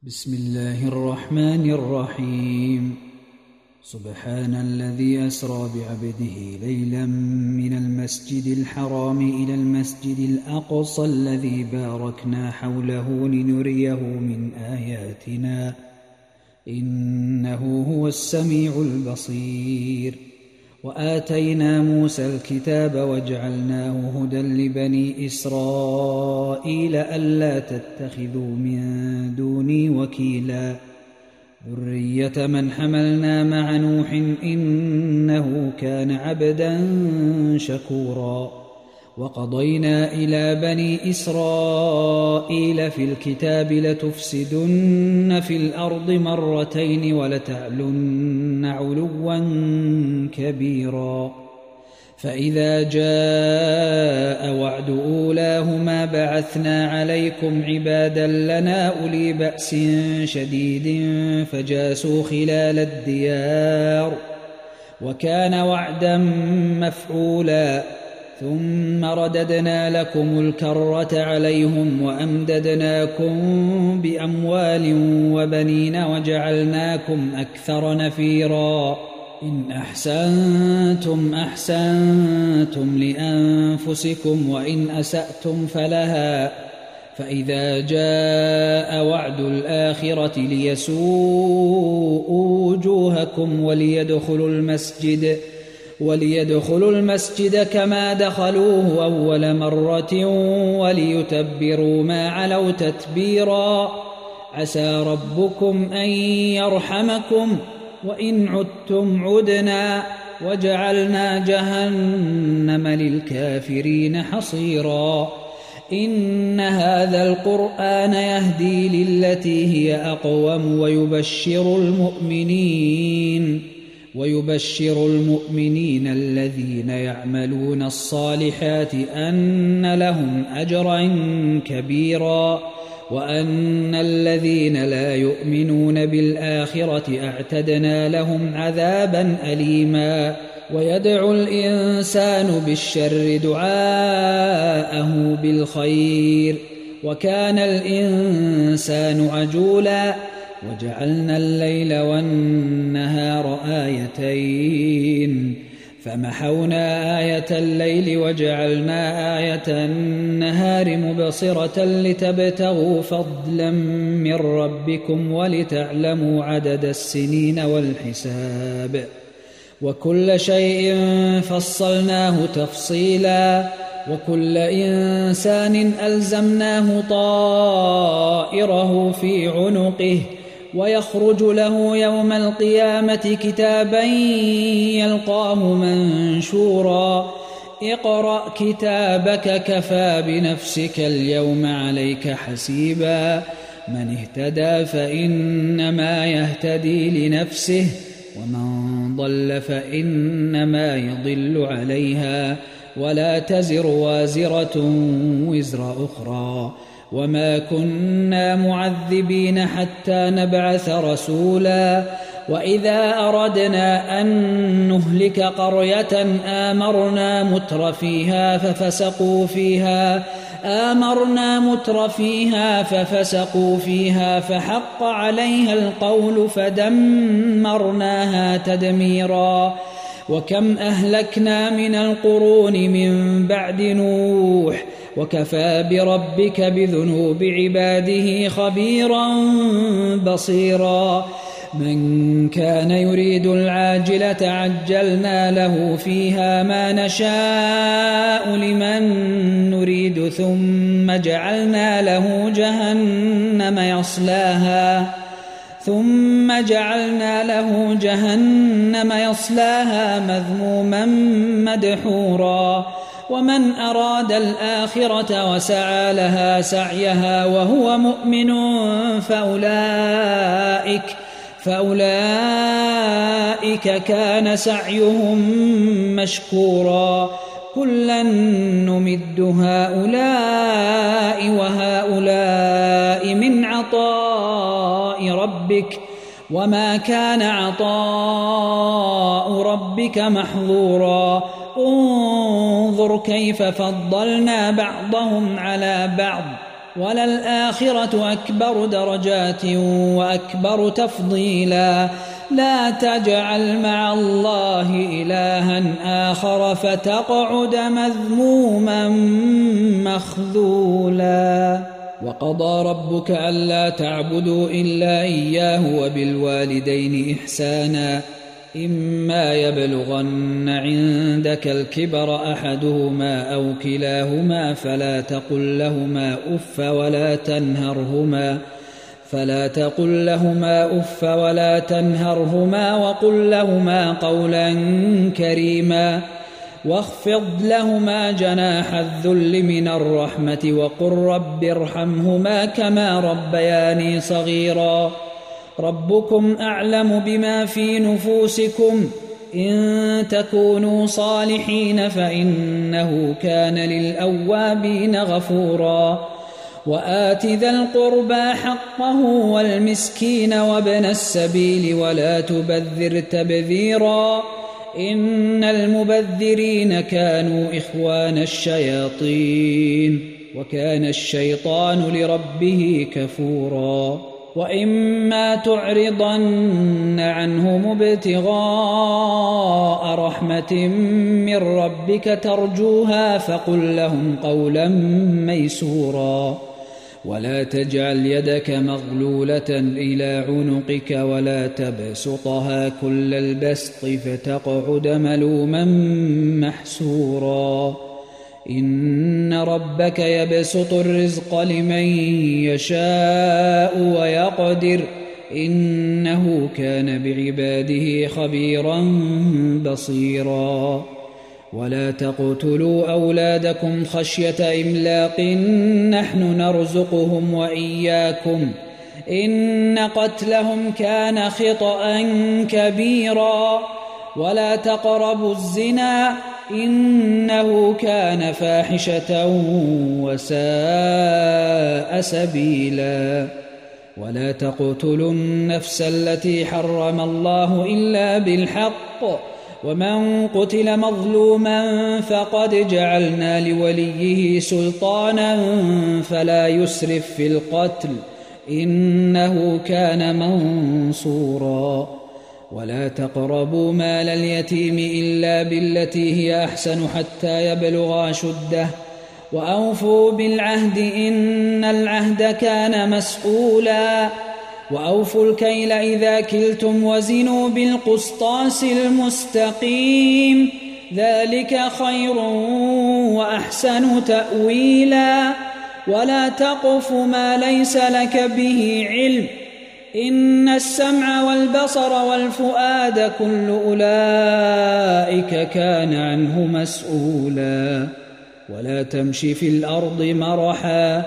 بسم الله الرحمن الرحيم. سبحان الذي أسرى بعبده ليلا من المسجد الحرام إلى المسجد الأقصى الذي باركنا حوله لنريه من آياتنا إنه هو السميع البصير. وآتينا موسى الكتاب وجعلناه هدى لبني إسرائيل ألا تتخذوا من دوني وكيلا ذرية من حملنا مع نوح إنه كان عبدا شكورا. وقضينا إلى بني إسرائيل في الكتاب لتفسدن في الأرض مرتين ولتعلن علوا كبيرا. فإذا جاء وعد أولاهما بعثنا عليكم عبادا لنا أولي بأس شديد فجاسوا خلال الديار وكان وعدا مفعولا. ثم رددنا لكم الكرة عليهم وأمددناكم بأموال وبنين وجعلناكم أكثر نفيرا. إن أحسنتم أحسنتم لأنفسكم وإن أسأتم فلها. فإذا جاء وعد الآخرة ليسوءوا وجوهكم وليدخلوا المسجد كما دخلوه أول مرة وليتبروا ما علوا تتبيرا. عسى ربكم أن يرحمكم وإن عدتم عدنا وجعلنا جهنم للكافرين حصيرا. إن هذا القرآن يهدي للتي هي أقوم ويبشر المؤمنين الذين يعملون الصالحات أن لهم أجرا كبيرا وأن الذين لا يؤمنون بالآخرة أعتدنا لهم عذابا أليما. ويدعو الإنسان بالشر دعاءه بالخير وكان الإنسان عجولا. وجعلنا الليل والنهار آيتين فمحونا آية الليل وجعلنا آية النهار مبصرة لتبتغوا فضلا من ربكم ولتعلموا عدد السنين والحساب وكل شيء فصلناه تفصيلا. وكل إنسان ألزمناه طائره في عنقه ويخرج له يوم القيامة كتابا يلقاه منشورا. اقرأ كتابك كفى بنفسك اليوم عليك حسيبا. من اهتدى فإنما يهتدي لنفسه ومن ضل فإنما يضل عليها ولا تزر وازرة وزر أخرى. وما كنا معذبين حتى نبعث رسولا. وإذا أردنا أن نهلك قرية آمرنا متر ففسقوا فيها فحق عليها القول فدمرناها تدميرا. وكم أهلكنا من القرون من بعد نوح وكفى بربك بذنوب عباده خبيرا بصيرا. من كان يريد العاجلة عجلنا له فيها ما نشاء لمن نريد ثم جعلنا له جهنم يصلاها مذموما مدحورا. ومن أراد الآخرة وسعى لها سعيها وهو مؤمن فأولئك كان سعيهم مشكورا. كلا نمد هؤلاء وهؤلاء من عطاء ربك وما كان عطاء ربك محظورا. انظر كيف فضلنا بعضهم على بعض وللآخرة أكبر درجات وأكبر تفضيلا لا تجعل مع الله إلها آخر فتقعد مذموما مخذولا وقضى ربك ألا تعبدوا إلا إياه وبالوالدين إحسانا إما يبلغن عندك الكبر أحدهما أو كلاهما فلا تقل لهما أف ولا تنهرهما وقل لهما قولا كريما واخفض لهما جناح الذل من الرحمة وقل رب ارحمهما كما ربياني صغيرا ربكم أعلم بما في نفوسكم إن تكونوا صالحين فإنه كان للأوابين غفورا وآت ذا القربى حقه والمسكين وابن السبيل ولا تبذر تبذيرا إن المبذرين كانوا إخوان الشياطين وكان الشيطان لربه كفورا وإما تعرضن عنهم ابتغاء رحمة من ربك ترجوها فقل لهم قولا ميسورا ولا تجعل يدك مغلولة إلى عنقك ولا تبسطها كل البسط فتقعد ملوما محسورا إن ربك يبسط الرزق لمن يشاء ويقدر إنه كان بعباده خبيرا بصيرا ولا تقتلوا أولادكم خشية إملاق نحن نرزقهم وإياكم إن قتلهم كان خطأ كبيرا ولا تقربوا الزنا إنه كان فاحشة وساء سبيلا ولا تقتلوا النفس التي حرم الله إلا بالحق ومن قتل مظلوما فقد جعلنا لوليه سلطانا فلا يسرف في القتل إنه كان منصورا ولا تقربوا مال اليتيم إلا بالتي هي أحسن حتى يبلغ أشده وأوفوا بالعهد إن العهد كان مسؤولا وأوفوا الكيل إذا كلتم وزنوا بالقسطاس المستقيم ذلك خير وأحسن تأويلا ولا تقف ما ليس لك به علم إن السمع والبصر والفؤاد كل أولئك كان عنه مسؤولا ولا تمش في الأرض مرحا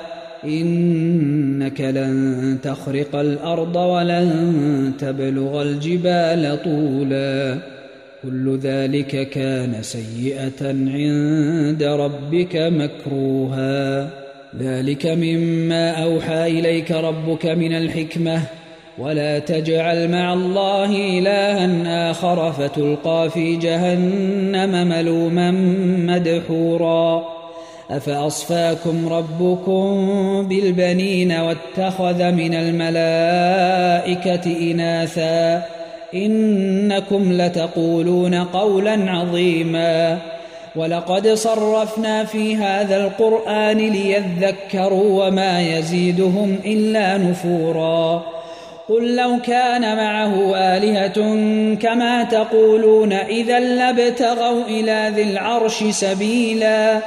إنك لن تخرق الأرض ولن تبلغ الجبال طولا كل ذلك كان سيئة عند ربك مكروها ذلك مما أوحى إليك ربك من الحكمة ولا تجعل مع الله إلها آخر فتلقى في جهنم ملوما مدحورا أفأصفاكم ربكم بالبنين واتخذ من الملائكة إناثا إنكم لتقولون قولا عظيما ولقد صرفنا في هذا القرآن ليذكروا وما يزيدهم إلا نفورا قل لو كان معه آلهة كما تقولون إذا لابتغوا إلى ذي العرش سبيلا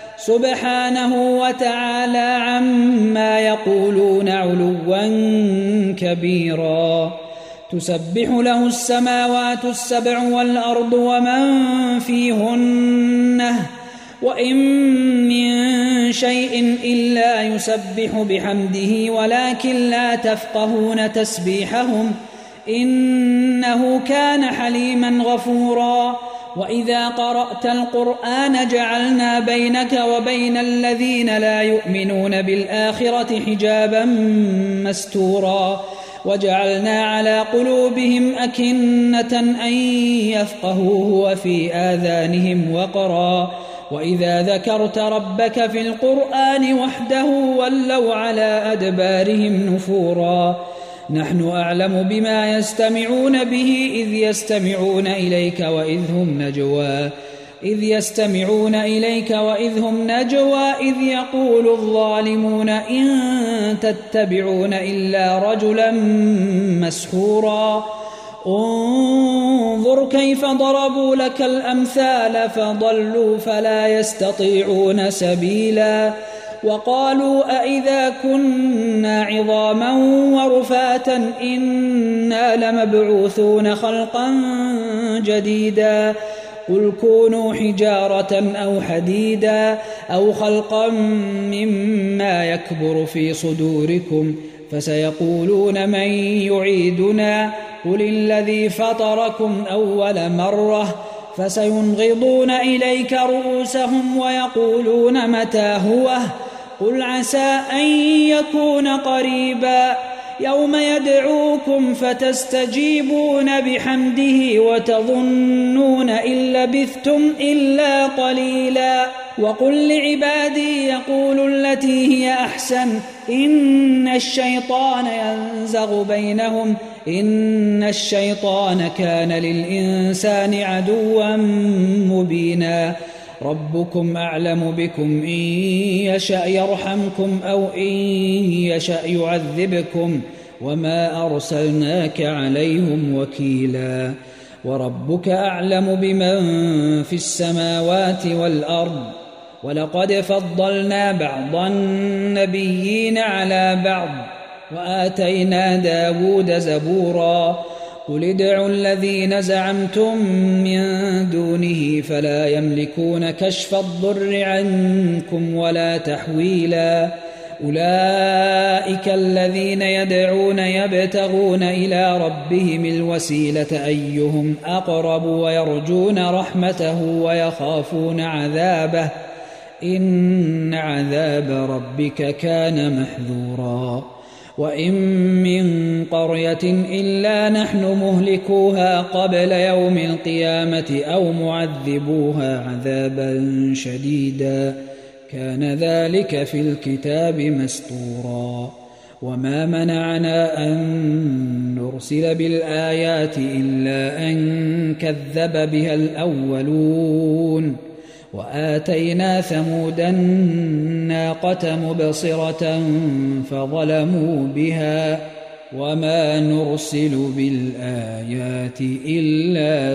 سبحانه وتعالى عما يقولون علوا كبيرا تسبح له السماوات السبع والأرض ومن فيهن وإن من شيء إلا يسبح بحمده ولكن لا تفقهون تسبيحهم إنه كان حليما غفورا وإذا قرأت القرآن جعلنا بينك وبين الذين لا يؤمنون بالآخرة حجابا مستورا وجعلنا على قلوبهم أكنة أن يفقهوه وفي آذانهم وقرا وإذا ذكرت ربك في القرآن وحده ولوا على أدبارهم نفورا نحن أعلم بما يستمعون به إذ يستمعون إليك وإذ هم نجوى إذ يقول الظالمون إن تتبعون إلا رجلا مسحورا انظر كيف ضربوا لك الأمثال فضلوا فلا يستطيعون سبيلا وقالوا أئذا كنا عظاما ورفاتا إنا لمبعوثون خلقا جديدا قل كونوا حجارة أو حديدا أو خلقا مما يكبر في صدوركم فسيقولون من يعيدنا قل الذي فطركم أول مرة فسينغضون إليك رؤوسهم ويقولون متى هو قل عسى أن يكون قريبا يوم يدعوكم فتستجيبون بحمده وتظنون إن لبثتم إلا قليلا وقل لعبادي يقولوا التي هي أحسن إن الشيطان ينزغ بينهم إن الشيطان كان للإنسان عدوا مبينا ربكم أعلم بكم إن يشأ يرحمكم أو إن يشأ يعذبكم وما أرسلناك عليهم وكيلا وربك أعلم بمن في السماوات والأرض ولقد فضلنا بعض النبيين على بعض وآتينا داود زبورا قل ادعوا الذين زعمتم من دونه فلا يملكون كشف الضر عنكم ولا تحويلا أولئك الذين يدعون يبتغون إلى ربهم الوسيلة أيهم أقرب ويرجون رحمته ويخافون عذابه إن عذاب ربك كان محذورا وإن من قرية إلا نحن مهلكوها قبل يوم القيامة أو معذبوها عذابا شديدا كان ذلك في الكتاب مسطورا وما منعنا أن نرسل بالآيات إلا أن كذب بها الأولون وآتينا ثمود الناقة مبصرة فظلموا بها وما نرسل بالآيات إلا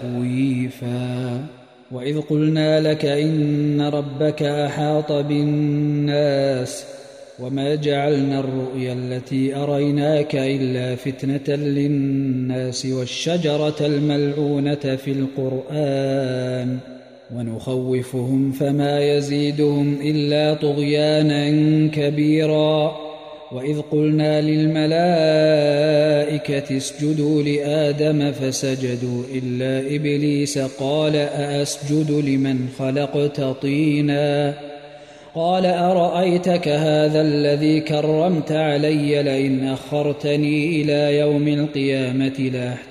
تخويفا وإذ قلنا لك إن ربك أحاط بالناس وما جعلنا الرؤيا التي أريناك إلا فتنة للناس والشجرة الملعونة في القرآن ونخوفهم فما يزيدهم إلا طغيانا كبيرا وإذ قلنا للملائكة اسجدوا لآدم فسجدوا إلا إبليس قال أأسجد لمن خلقت طينا قال أرأيتك هذا الذي كرمت علي لئن أخرتني إلى يوم القيامة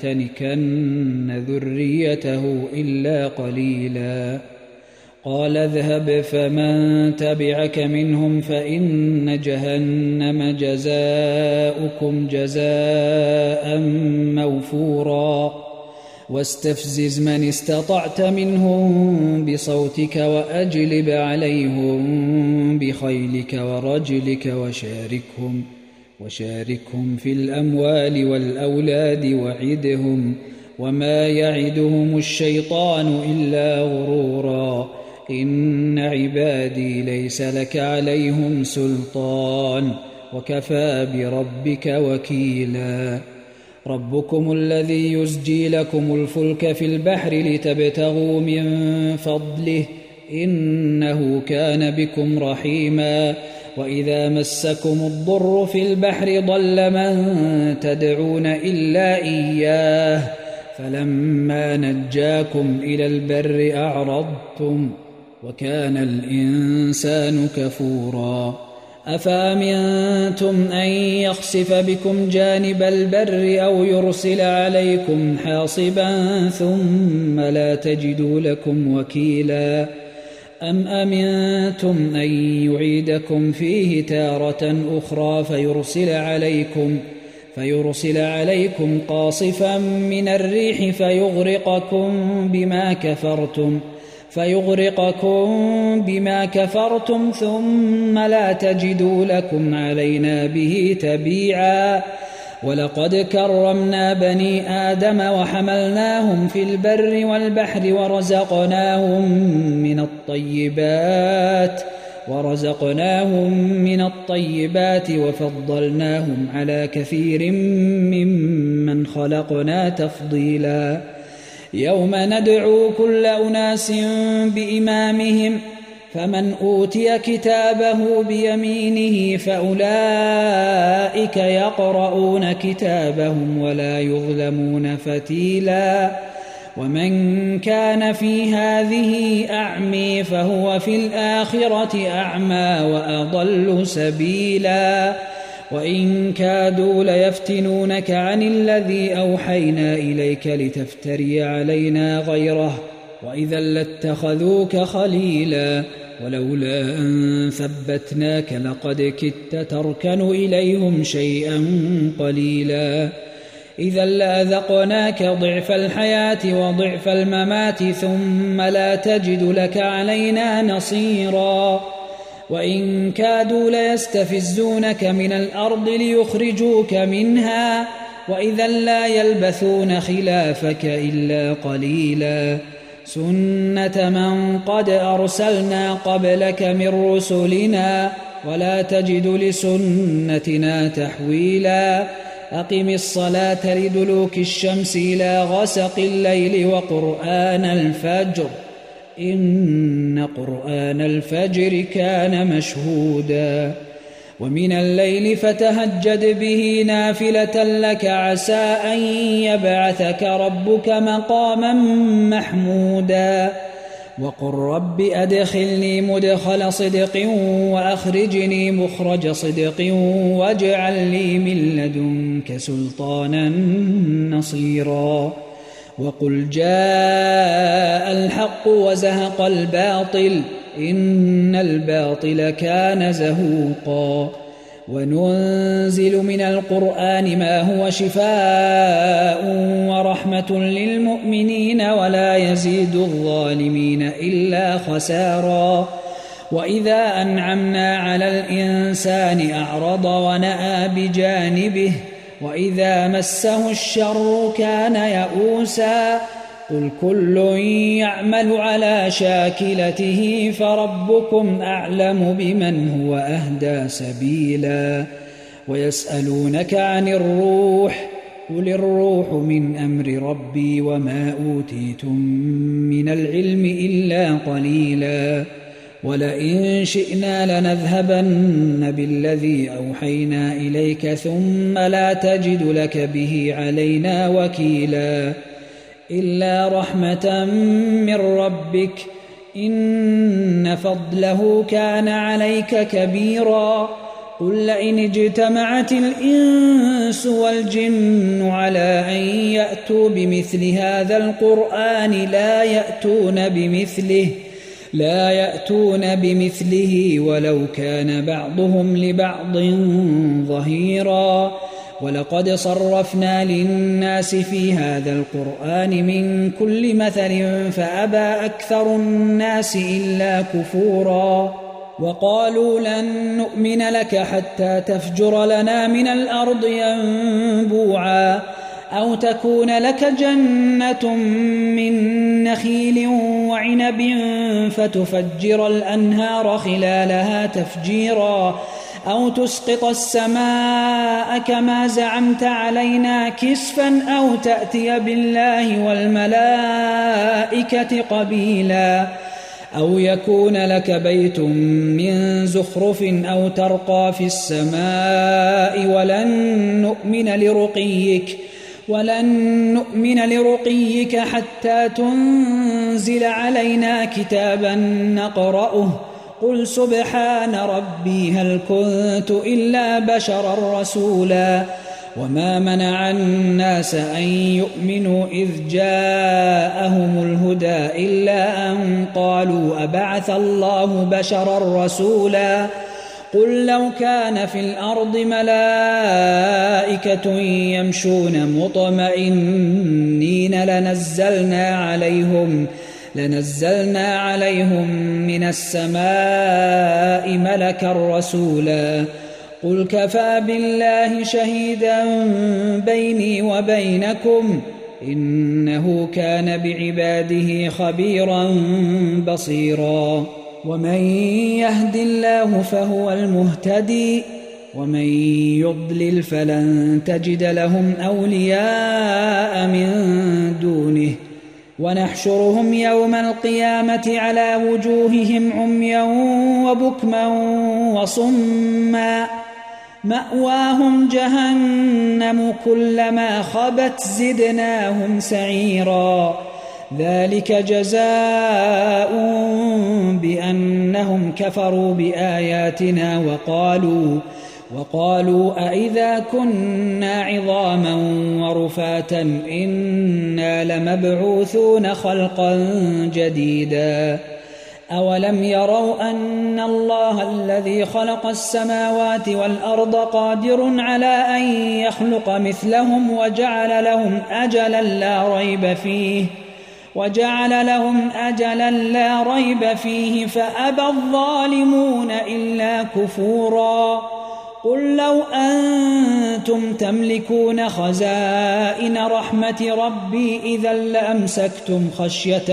لأحتنكن ذريته إلا قليلا قال اذهب فمن تبعك منهم فإن جهنم جزاؤكم جزاء موفورا واستفزز من استطعت منهم بصوتك وأجلب عليهم بخيلك ورجلك وشاركهم في الأموال والأولاد وعدهم وما يعدهم الشيطان إلا غرورا إن عبادي ليس لك عليهم سلطان وكفى بربك وكيلا ربكم الذي يزجي لكم الفلك في البحر لتبتغوا من فضله إنه كان بكم رحيما وإذا مسكم الضر في البحر ضل من تدعون إلا إياه فلما نجاكم إلى البر أعرضتم وكان الإنسان كفورا أفأمنتم أن يخسف بكم جانب البر أو يرسل عليكم حاصبا ثم لا تجدوا لكم وكيلا أم أمنتم أن يعيدكم فيه تارة أخرى فيرسل عليكم قاصفا من الريح فيغرقكم بما كفرتم ثم لا تجدوا لكم علينا به تبيعا. ولقد كرمنا بني آدم وحملناهم في البر والبحر ورزقناهم من الطيبات وفضلناهم على كثير ممن خلقنا تفضيلا. يوم ندعو كل أناس بإمامهم فمن أوتي كتابه بيمينه فأولئك يقرؤون كتابهم ولا يظلمون فتيلا. ومن كان في هذه أعمي فهو في الآخرة أعمى وأضل سبيلا. وإن كادوا ليفتنونك عن الذي أوحينا إليك لتفتري علينا غيره وإذا لاتخذوك خليلا. ولولا أن ثبتناك لقد كدت تركن إليهم شيئا قليلا. إذا لأذقناك ضعف الحياة وضعف الممات ثم لا تجد لك علينا نصيرا. وإن كادوا ليستفزونك من الأرض ليخرجوك منها وإذا لا يلبثون خلافك إلا قليلا. سنة من قد أرسلنا قبلك من رسلنا ولا تجد لسنتنا تحويلا. أقم الصلاة لدلوك الشمس إلى غسق الليل وقرآن الفجر إن قرآن الفجر كان مشهودا. ومن الليل فتهجد به نافلة لك عسى أن يبعثك ربك مقاما محمودا. وقل رب أدخلني مدخل صدق وأخرجني مخرج صدق واجعل لي من لدنك سلطانا نصيرا. وقل جاء الحق وزهق الباطل إن الباطل كان زهوقا. وننزل من القرآن ما هو شفاء ورحمة للمؤمنين ولا يزيد الظالمين إلا خسارا. وإذا أنعمنا على الإنسان أعرض ونأى بجانبه وإذا مسه الشر كان يئوسا. قل كل يعمل على شاكلته فربكم أعلم بمن هو أهدى سبيلا. ويسألونك عن الروح قل الروح من أمر ربي وما أوتيتم من العلم إلا قليلا. ولئن شئنا لنذهبن بالذي أوحينا إليك ثم لا تجد لك به علينا وكيلا. إلا رحمة من ربك إن فضله كان عليك كبيرا. قل لئن اجتمعت الإنس والجن على أن يأتوا بمثل هذا القرآن لا يأتون بمثله ولو كان بعضهم لبعض ظهيرا. ولقد صرفنا للناس في هذا القرآن من كل مثل فأبى أكثر الناس إلا كفورا. وقالوا لن نؤمن لك حتى تفجر لنا من الأرض ينبوعا أو تكون لك جنة من نخيل وعنب فتفجر الأنهار خلالها تفجيرا أو تسقط السماء كما زعمت علينا كسفا أو تأتي بالله والملائكة قبيلا أو يكون لك بيت من زخرف أو ترقى في السماء ولن نؤمن لرقيك حتى تنزل علينا كتابا نقرأه قل سبحان ربي هل كنت إلا بشرا رسولا. وما منع الناس أن يؤمنوا إذ جاءهم الهدى إلا أن قالوا أبعث الله بشرا رسولا قل لو كان في الأرض ملائكة يمشون مطمئنين لنزلنا عليهم من السماء ملكا رسولا قل كفى بالله شهيدا بيني وبينكم إنه كان بعباده خبيرا بصيرا ومن يهد الله فهو المهتدي ومن يضلل فلن تجد لهم أولياء من دونه ونحشرهم يوم القيامة على وجوههم عميا وبكما وصما مأواهم جهنم كلما خبت زدناهم سعيرا ذلك جزاء بأنهم كفروا بآياتنا وقالوا أئذا كنا عظاما ورفاتا إنا لمبعوثون خلقا جديدا أولم يروا أن الله الذي خلق السماوات والأرض قادر على أن يخلق مثلهم وجعل لهم أجلا لا ريب فيه فأبى الظالمون إلا كفورا قل لو أنتم تملكون خزائن رحمة ربي إذا لأمسكتم خشية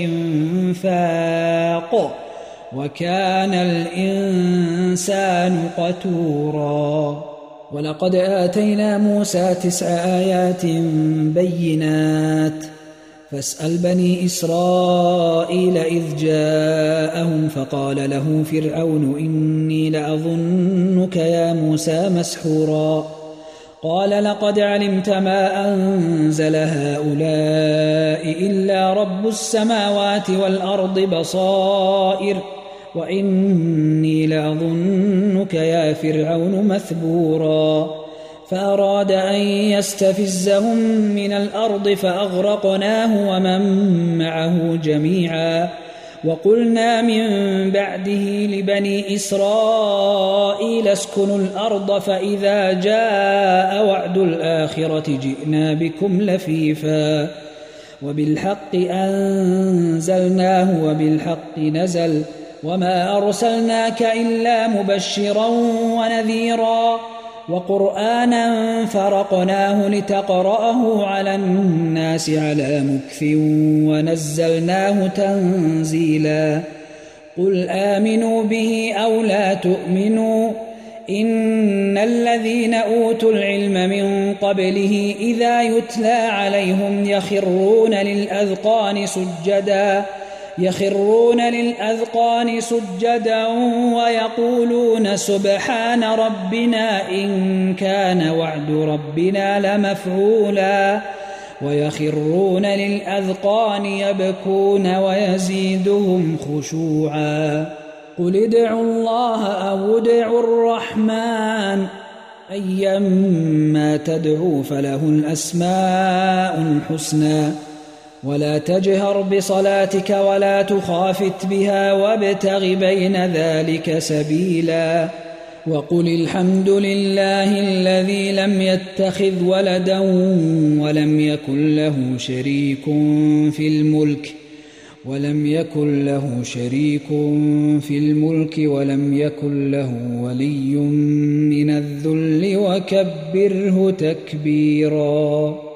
الإنفاق وكان الإنسان قتورا ولقد آتينا موسى 9 آيات بينات فاسأل بني إسرائيل إذ جاءهم فقال له فرعون إني لأظنك يا موسى مسحورا قال لقد علمت ما أنزل هؤلاء إلا رب السماوات والأرض بصائر وإني لأظنك يا فرعون مثبورا فأراد أن يستفزهم من الأرض فأغرقناه ومن معه جميعا وقلنا من بعده لبني إسرائيل اسكنوا الأرض فإذا جاء وعد الآخرة جئنا بكم لفيفا وبالحق أنزلناه وبالحق نزل وما أرسلناك إلا مبشرا ونذيرا وقرآنا فرقناه لتقرأه على الناس على مكث ونزلناه تنزيلا قل آمنوا به أو لا تؤمنوا إن الذين أوتوا العلم من قبله إذا يتلى عليهم يخرون للأذقان سجدا ويقولون سبحان ربنا إن كان وعد ربنا لمفعولا ويخرون للأذقان يبكون ويزيدهم خشوعا قل ادعوا الله أو ادعوا الرحمن أيما تدعوا فله الأسماء الحسنى ولا تجهر بصلاتك ولا تخافت بها وابتغ بين ذلك سبيلا وقل الحمد لله الذي لم يتخذ ولدا ولم يكن له شريك في الملك ولم يكن له ولي من الذل وكبره تكبيرا.